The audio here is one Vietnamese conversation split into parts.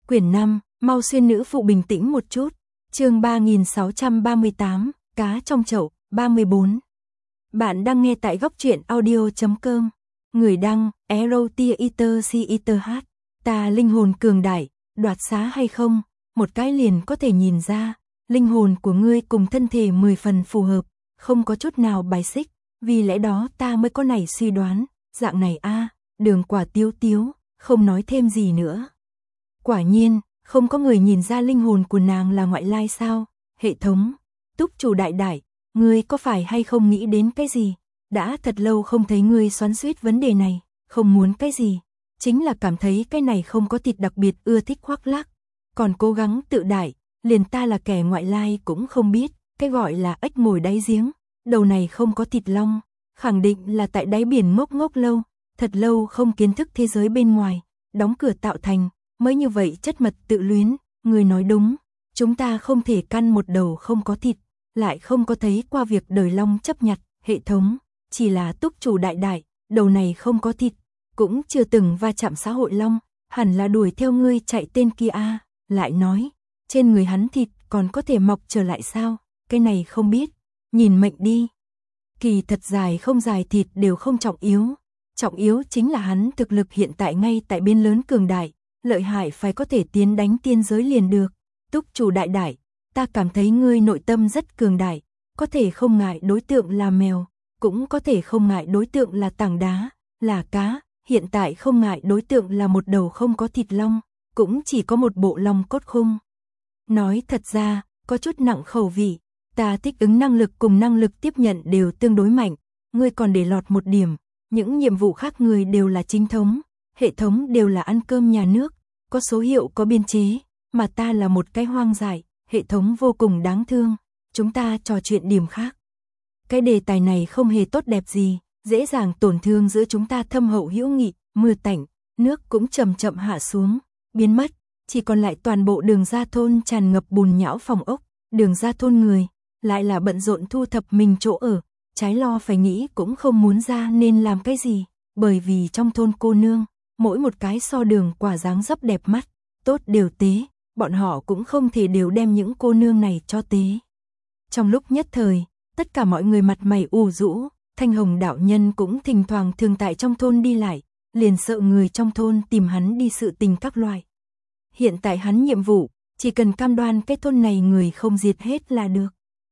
Quyển 5, mau xuyên nữ phụ bình tĩnh một chút. Chương 3638, cá trong chậu, 34. Bạn đang nghe tại góc truyện audio.com. Người đăng, Erotiater. Ta linh hồn cường đại, đoạt xá hay không, một cái liền có thể nhìn ra, linh hồn của ngươi cùng thân thể 10 phần phù hợp, không có chút nào bài xích, vì lẽ đó ta mới có nảy suy đoán, dạng này Đường Quả Tiếu Tiếu, không nói thêm gì nữa. Quả nhiên, không có người nhìn ra linh hồn của nàng là ngoại lai sao? Hệ thống, túc chủ đại đại, ngươi có phải hay không nghĩ đến cái gì? Đã thật lâu không thấy ngươi xoắn xuýt vấn đề này, không muốn cái gì, chính là cảm thấy cái này không có thịt đặc biệt ưa thích khoác lác, còn cố gắng tự đại, liền ta là kẻ ngoại lai cũng không biết, cái gọi là ếch ngồi đáy giếng, đầu này không có thịt long, khẳng định là tại đáy biển ngốc ngốc lâu, thật lâu không kiến thức thế giới bên ngoài, đóng cửa tạo thành, mới như vậy chất mật tự luyến, người nói đúng, chúng ta không thể căn một đầu không có thịt, lại không có thấy qua việc đời long chấp nhặt, hệ thống, chỉ là túc chủ đại đại, đầu này không có thịt, cũng chưa từng va chạm xã hội long, hẳn là đuổi theo ngươi chạy tên kia lại nói, trên người hắn thịt còn có thể mọc trở lại sao, cái này không biết, nhìn mệnh đi. Kỳ thật dài không dài thịt đều không trọng yếu chính là hắn thực lực hiện tại ngay tại bên lớn cường đại, lợi hại phải có thể tiến đánh tiên giới liền được. Túc chủ đại đại, ta cảm thấy ngươi nội tâm rất cường đại, có thể không ngại đối tượng là mèo, cũng có thể không ngại đối tượng là tảng đá, là cá, hiện tại không ngại đối tượng là một đầu không có thịt long, cũng chỉ có một bộ long cốt khung. Nói thật ra, có chút nặng khẩu vị, ta thích ứng năng lực cùng năng lực tiếp nhận đều tương đối mạnh, ngươi còn để lọt một điểm, những nhiệm vụ khác ngươi đều là chính thống, hệ thống đều là ăn cơm nhà nước, có số hiệu có biên chế, mà ta là một cái hoang dại, hệ thống vô cùng đáng thương, chúng ta trò chuyện điểm khác. Cái đề tài này không hề tốt đẹp gì, dễ dàng tổn thương giữa chúng ta thâm hậu hữu nghị, mưa tạnh, nước cũng chậm chậm hạ xuống, biến mất, chỉ còn lại toàn bộ đường ra thôn tràn ngập bùn nhão phòng ốc, đường ra thôn người, lại là bận rộn thu thập mình chỗ ở, trái lo phải nghĩ cũng không muốn ra nên làm cái gì, bởi vì trong thôn cô nương, mỗi một cái so Đường Quả dáng dấp đẹp mắt, tốt đều tế, bọn họ cũng không thể đều đem những cô nương này cho tế. Trong lúc nhất thời, tất cả mọi người mặt mày u rũ, Thanh Hồng đạo nhân cũng thỉnh thoảng thường tại trong thôn đi lại, liền sợ người trong thôn tìm hắn đi sự tình các loại. Hiện tại hắn nhiệm vụ, chỉ cần cam đoan cái thôn này người không diệt hết là được.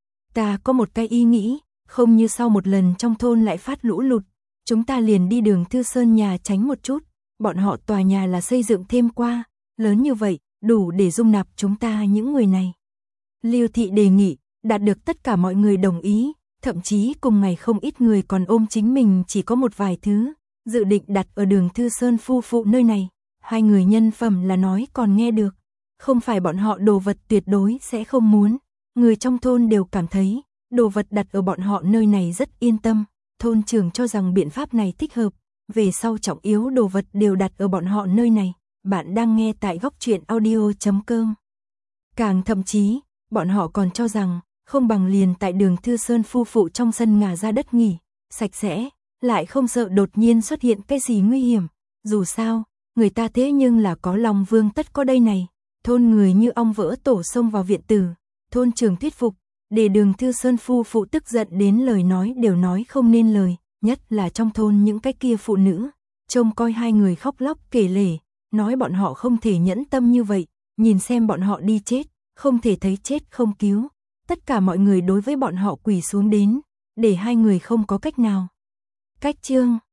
Ta có một cái ý nghĩ, không như sau một lần trong thôn lại phát lũ lụt, chúng ta liền đi Đường Thư Sơn nhà tránh một chút, bọn họ tòa nhà là xây dựng thêm qua, lớn như vậy, đủ để dung nạp chúng ta những người này. Liêu thị đề nghị, đạt được tất cả mọi người đồng ý, thậm chí cùng ngày không ít người còn ôm chính mình chỉ có một vài thứ, dự định đặt ở Đường Thư Sơn phu phụ nơi này, hai người nhân phẩm là nói còn nghe được, không phải bọn họ đồ vật tuyệt đối sẽ không muốn, người trong thôn đều cảm thấy, đồ vật đặt ở bọn họ nơi này rất yên tâm, thôn trưởng cho rằng biện pháp này thích hợp, về sau trọng yếu đồ vật đều đặt ở bọn họ nơi này, bạn đang nghe tại góc truyện audio.com. Càng thậm chí, bọn họ còn cho rằng, không bằng liền tại Đường Thư Sơn phu phụ trong sân ngả ra đất nghỉ, sạch sẽ, lại không sợ đột nhiên xuất hiện cái gì nguy hiểm, dù sao, người ta thế nhưng là có Long Vương tất có đây này, thôn người như ong vỡ tổ xông vào viện tử, thôn trưởng thuyết phục, để Đường Thư Sơn phu phụ tức giận đến lời nói đều nói không nên lời, nhất là trong thôn những cái kia phụ nữ, trông coi hai người khóc lóc kể lể, nói bọn họ không thể nhẫn tâm như vậy, nhìn xem bọn họ đi chết, không thể thấy chết không cứu, tất cả mọi người đối với bọn họ quỳ xuống đến, để hai người không có cách nào. Cách chương